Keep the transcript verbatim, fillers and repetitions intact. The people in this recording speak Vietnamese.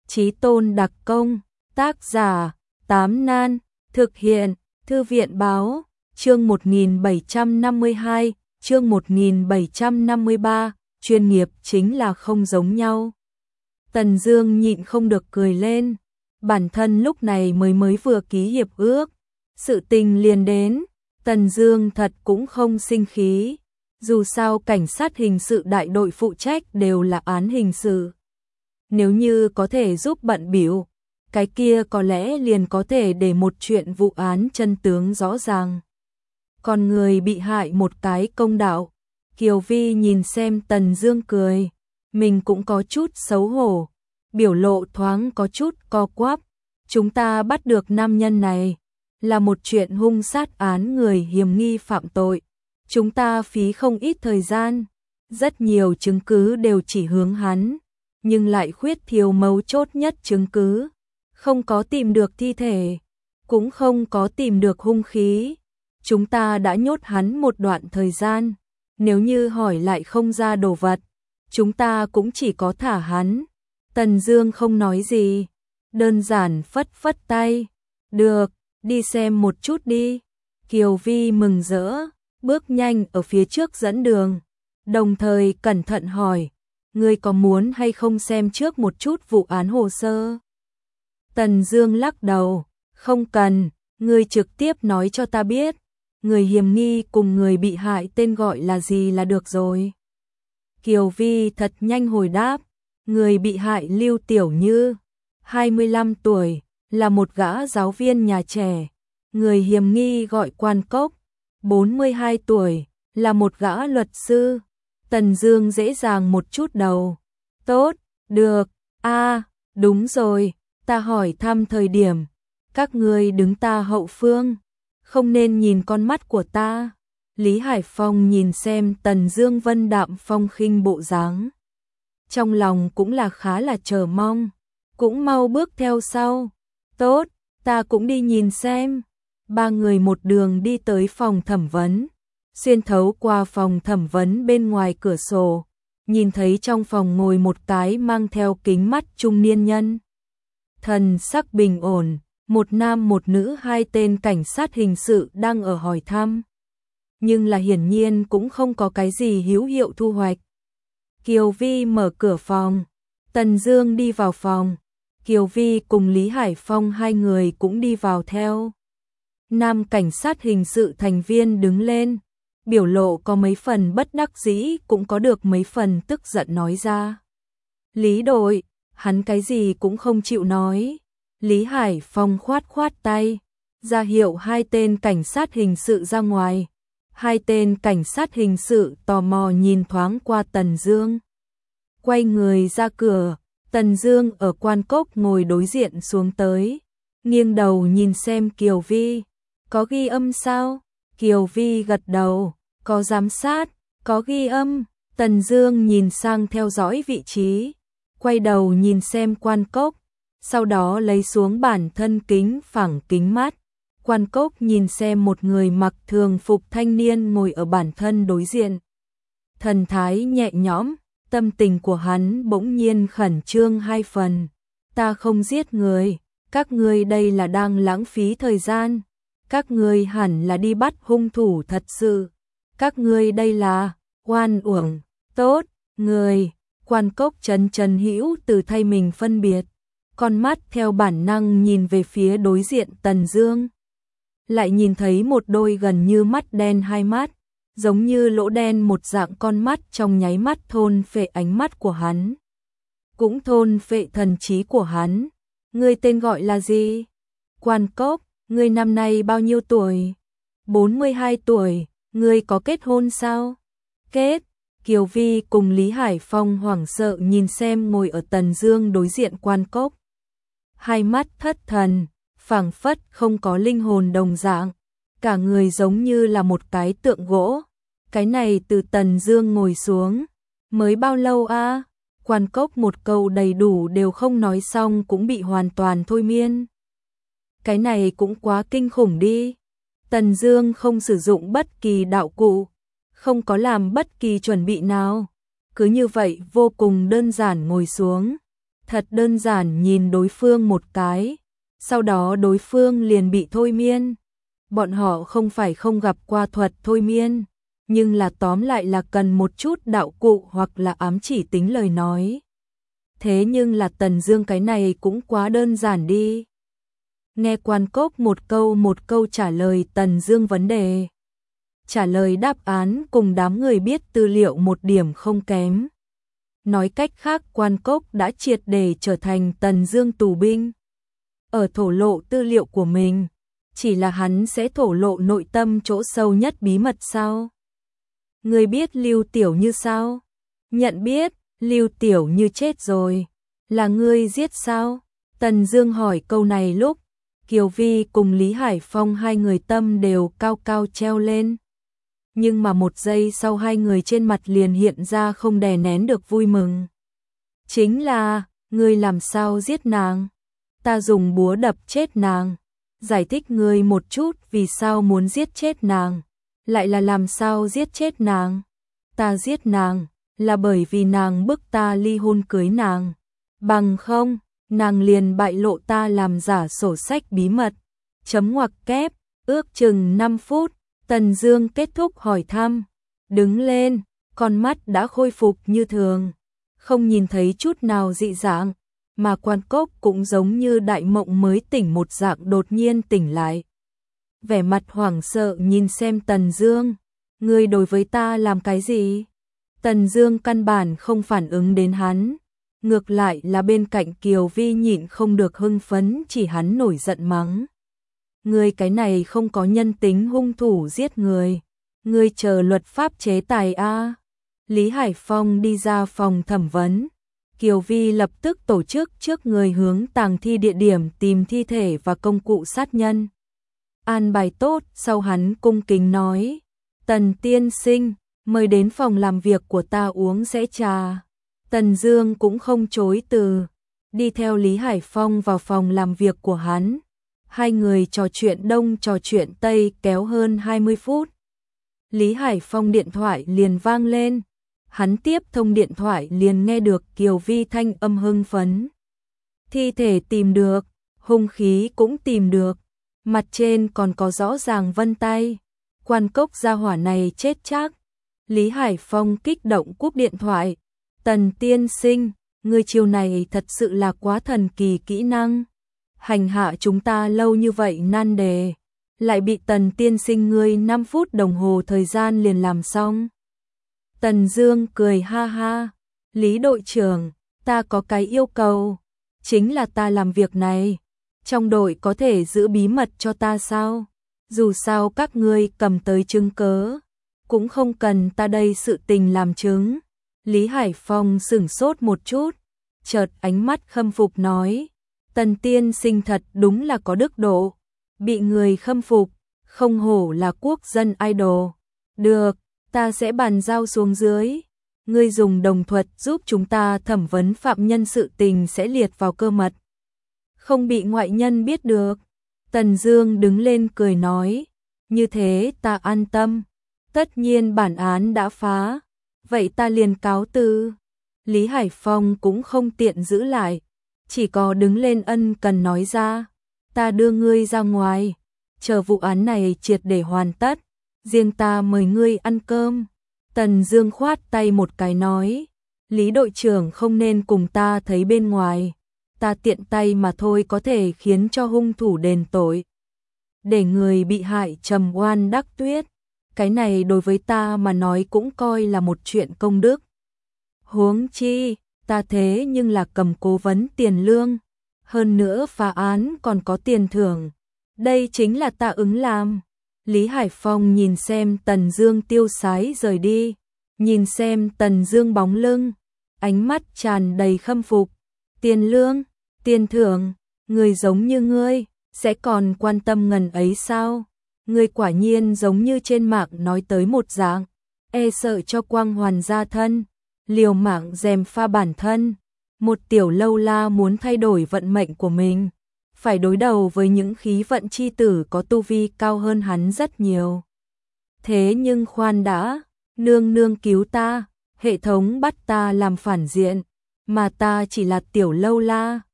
Chí tôn đặc công, tác giả, Tám Nan, thực hiện, Thư viện báo, chương một nghìn bảy trăm năm mươi hai, chương một nghìn bảy trăm năm mươi ba, chuyên nghiệp chính là không giống nhau. Tần Dương nhịn không được cười lên, bản thân lúc này mới mới vừa ký hiệp ước, sự tình liền đến, Tần Dương thật cũng không sinh khí, dù sao cảnh sát hình sự đại đội phụ trách đều là án hình sự. Nếu như có thể giúp bận bịu, cái kia có lẽ liền có thể để một chuyện vụ án chân tướng rõ ràng. Còn người bị hại một cái công đạo, Kiều Vi nhìn xem Tần Dương cười, mình cũng có chút xấu hổ, biểu lộ thoáng có chút co quắp, chúng ta bắt được nam nhân này, là một chuyện hung sát án người hiểm nghi phạm tội, chúng ta phí không ít thời gian, rất nhiều chứng cứ đều chỉ hướng hắn, nhưng lại khuyết thiếu mấu chốt nhất chứng cứ, không có tìm được thi thể, cũng không có tìm được hung khí. Chúng ta đã nhốt hắn một đoạn thời gian, nếu như hỏi lại không ra đồ vật, chúng ta cũng chỉ có thả hắn. Tần Dương không nói gì, đơn giản phất phất tay, được, đi xem một chút đi. Kiều Vi mừng rỡ, bước nhanh ở phía trước dẫn đường, đồng thời cẩn thận hỏi, ngươi có muốn hay không xem trước một chút vụ án hồ sơ? Tần Dương lắc đầu, không cần, ngươi trực tiếp nói cho ta biết, người hiểm nghi cùng người bị hại tên gọi là gì là được rồi. Kiều Vi thật nhanh hồi đáp, người bị hại Lưu Tiểu Như, hai mươi lăm tuổi, là một gã giáo viên nhà trẻ, người hiểm nghi gọi Quan Cốc, bốn mươi hai tuổi, là một gã luật sư. Tần Dương dễ dàng một chút đầu, tốt, được, a, à, đúng rồi, ta hỏi thăm thời điểm, các ngươi đứng ta hậu phương, không nên nhìn con mắt của ta. Lý Hải Phong nhìn xem Tần Dương vân đạm phong khinh bộ dáng, trong lòng cũng là khá là chờ mong, cũng mau bước theo sau. Tốt, ta cũng đi nhìn xem. Ba người một đường đi tới phòng thẩm vấn, xuyên thấu qua phòng thẩm vấn bên ngoài cửa sổ, nhìn thấy trong phòng ngồi một cái mang theo kính mắt trung niên nhân. Thần sắc bình ổn, một nam một nữ hai tên cảnh sát hình sự đang ở hỏi thăm. Nhưng là hiển nhiên cũng không có cái gì hữu hiệu thu hoạch. Kiều Vi mở cửa phòng, Tần Dương đi vào phòng, Kiều Vi cùng Lý Hải Phong hai người cũng đi vào theo. Nam cảnh sát hình sự thành viên đứng lên, biểu lộ có mấy phần bất đắc dĩ cũng có được mấy phần tức giận nói ra. Lý đội, hắn cái gì cũng không chịu nói. Lý Hải Phong khoát khoát tay, ra hiệu hai tên cảnh sát hình sự ra ngoài. Hai tên cảnh sát hình sự tò mò nhìn thoáng qua Tần Dương. Quay người ra cửa, Tần Dương ở Quan Cốc ngồi đối diện xuống tới, nghiêng đầu nhìn xem Kiều Vi, có ghi âm sao? Kiều Vi gật đầu, có giám sát, có ghi âm. Tần Dương nhìn sang theo dõi vị trí, quay đầu nhìn xem Quan Cốc, sau đó lấy xuống bản thân kính phẳng kính mắt. Quan Cốc nhìn xem một người mặc thường phục thanh niên ngồi ở bản thân đối diện. Thần thái nhẹ nhõm, tâm tình của hắn bỗng nhiên khẩn trương hai phần. Ta không giết người, các ngươi đây là đang lãng phí thời gian. Các ngươi hẳn là đi bắt hung thủ thật sự. Các ngươi đây là oan uổng, tốt, người. Quan Cốc Trần Trần Hữu từ thay mình phân biệt, con mắt theo bản năng nhìn về phía đối diện Tần Dương. Lại nhìn thấy một đôi gần như mắt đen hai mắt, giống như lỗ đen một dạng con mắt trong nháy mắt thôn phệ ánh mắt của hắn. Cũng thôn phệ thần trí của hắn. Ngươi tên gọi là gì? Quan Cốc, ngươi năm nay bao nhiêu tuổi? bốn mươi hai tuổi, ngươi có kết hôn sao? Kết. Kiều Vi cùng Lý Hải Phong hoảng sợ nhìn xem ngồi ở Tần Dương đối diện Quan Cốc. Hai mắt thất thần, phảng phất không có linh hồn đồng dạng, cả người giống như là một cái tượng gỗ. Cái này từ Tần Dương ngồi xuống, mới bao lâu a? À? Quan Cốc một câu đầy đủ đều không nói xong cũng bị hoàn toàn thôi miên. Cái này cũng quá kinh khủng đi. Tần Dương không sử dụng bất kỳ đạo cụ, không có làm bất kỳ chuẩn bị nào, cứ như vậy vô cùng đơn giản ngồi xuống. Thật đơn giản nhìn đối phương một cái, sau đó đối phương liền bị thôi miên. Bọn họ không phải không gặp qua thuật thôi miên, nhưng là tóm lại là cần một chút đạo cụ hoặc là ám chỉ tính lời nói. Thế nhưng là Tần Dương cái này cũng quá đơn giản đi. Nghe Quan Cốc một câu một câu trả lời Tần Dương vấn đề. Trả lời đáp án cùng đám người biết tư liệu một điểm không kém. Nói cách khác Quan Cốc đã triệt để trở thành Tần Dương tù binh. Ở thổ lộ tư liệu của mình, chỉ là hắn sẽ thổ lộ nội tâm chỗ sâu nhất bí mật sao? Người biết Lưu Tiểu Như sao? Nhận biết, Lưu Tiểu Như chết rồi. Là ngươi giết sao? Tần Dương hỏi câu này lúc, Kiều Vi cùng Lý Hải Phong hai người tâm đều cao cao treo lên. Nhưng mà một giây sau hai người trên mặt liền hiện ra không đè nén được vui mừng. Chính là, ngươi làm sao giết nàng? Ta dùng búa đập chết nàng. Giải thích ngươi một chút vì sao muốn giết chết nàng. Lại là làm sao giết chết nàng? Ta giết nàng, là bởi vì nàng bức ta ly hôn cưới nàng. Bằng không, nàng liền bại lộ ta làm giả sổ sách bí mật. Chấm ngoặc kép, ước chừng năm phút, Tần Dương kết thúc hỏi thăm. Đứng lên, con mắt đã khôi phục như thường, không nhìn thấy chút nào dị dạng, mà Quan Cốc cũng giống như đại mộng mới tỉnh một dạng đột nhiên tỉnh lại. Vẻ mặt hoảng sợ nhìn xem Tần Dương, ngươi đối với ta làm cái gì? Tần Dương căn bản không phản ứng đến hắn, ngược lại là bên cạnh Kiều Vi nhịn không được hưng phấn chỉ hắn nổi giận mắng. Ngươi cái này không có nhân tính hung thủ giết người, ngươi chờ luật pháp chế tài a. Lý Hải Phong đi ra phòng thẩm vấn, Kiều Vi lập tức tổ chức trước người hướng tàng thi địa điểm tìm thi thể và công cụ sát nhân. An bài tốt, sau hắn cung kính nói, Tần tiên sinh, mời đến phòng làm việc của ta uống sẽ trà. Tần Dương cũng không chối từ, đi theo Lý Hải Phong vào phòng làm việc của hắn. Hai người trò chuyện đông trò chuyện tây kéo hơn hai mươi phút. Lý Hải Phong điện thoại liền vang lên. Hắn tiếp thông điện thoại liền nghe được Kiều Vi thanh âm hưng phấn. Thi thể tìm được, hung khí cũng tìm được, mặt trên còn có rõ ràng vân tay. Quan Cốc gia hỏa này chết chắc. Lý Hải Phong kích động cúp điện thoại. Tần tiên sinh, người chiều này thật sự là quá thần kỳ kỹ năng. Hành hạ chúng ta lâu như vậy nan đề, lại bị Tần tiên sinh ngươi năm phút đồng hồ thời gian liền làm xong. Tần Dương cười ha ha, Lý đội trưởng, ta có cái yêu cầu, chính là ta làm việc này, trong đội có thể giữ bí mật cho ta sao? Dù sao các ngươi cầm tới chứng cớ, cũng không cần ta đây sự tình làm chứng. Lý Hải Phong sửng sốt một chút, chợt ánh mắt khâm phục nói, Tần tiên sinh thật đúng là có đức độ, bị người khâm phục, không hổ là quốc dân idol. Được, ta sẽ bàn giao xuống dưới, ngươi dùng đồng thuật giúp chúng ta thẩm vấn phạm nhân, sự tình sẽ liệt vào cơ mật, không bị ngoại nhân biết được. Tần Dương đứng lên cười nói, như thế ta an tâm, tất nhiên bản án đã phá, vậy ta liền cáo từ. Lý Hải Phong cũng không tiện giữ lại, chỉ có đứng lên ân cần nói ra, ta đưa ngươi ra ngoài, chờ vụ án này triệt để hoàn tất, riêng ta mời ngươi ăn cơm. Tần Dương khoát tay một cái nói, Lý đội trưởng không nên cùng ta thấy bên ngoài, ta tiện tay mà thôi có thể khiến cho hung thủ đền tội, để người bị hại trầm oan đắc tuyết, cái này đối với ta mà nói cũng coi là một chuyện công đức. Huống chi, ta thế nhưng là cầm cố vấn tiền lương, hơn nữa phá án còn có tiền thưởng, đây chính là ta ứng làm. Lý Hải Phong nhìn xem Tần Dương tiêu sái rời đi, nhìn xem Tần Dương bóng lưng, ánh mắt tràn đầy khâm phục. Tiền lương, tiền thưởng, người giống như ngươi, sẽ còn quan tâm ngần ấy sao? Ngươi quả nhiên giống như trên mạng nói tới một dạng, e sợ cho quang hoàn gia thân, liều mạng dèm pha bản thân. Một tiểu lâu la muốn thay đổi vận mệnh của mình, phải đối đầu với những khí vận chi tử có tu vi cao hơn hắn rất nhiều. Thế nhưng khoan đã, nương nương cứu ta, hệ thống bắt ta làm phản diện, mà ta chỉ là tiểu lâu la.